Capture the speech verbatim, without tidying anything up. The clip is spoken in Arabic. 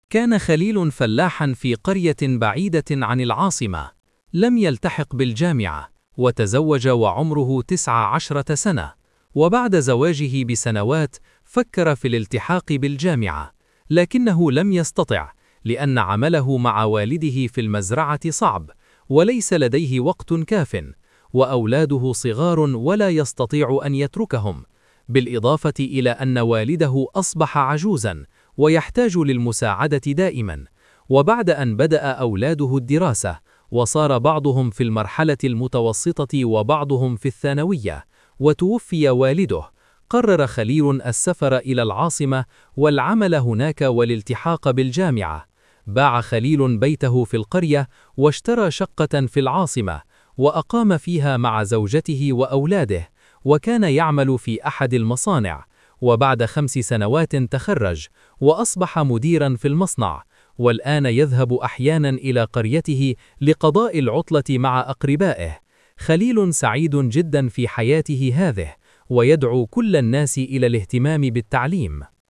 كان خليل فلاحا في قرية بعيدة عن العاصمة. لم يلتحق بالجامعة، وتزوج وعمره تسع عشرة سنة. وبعد زواجه بسنوات فكر في الالتحاق بالجامعة، لكنه لم يستطع، لأن عمله مع والده في المزرعة صعب، وليس لديه وقت كاف، وأولاده صغار ولا يستطيع أن يتركهم، بالإضافة إلى أن والده أصبح عجوزا ويحتاج للمساعدة دائما. وبعد أن بدأ أولاده الدراسة، وصار بعضهم في المرحلة المتوسطة وبعضهم في الثانوية، وتوفي والده، قرر خليل السفر إلى العاصمة والعمل هناك والالتحاق بالجامعة. باع خليل بيته في القرية واشترى شقة في العاصمة، وأقام فيها مع زوجته وأولاده، وكان يعمل في أحد المصانع. وبعد خمس سنوات تخرج، وأصبح مديرا في المصنع، والآن يذهب أحيانا إلى قريته لقضاء العطلة مع أقربائه. خليل سعيد جدا في حياته هذه، ويدعو كل الناس إلى الاهتمام بالتعليم.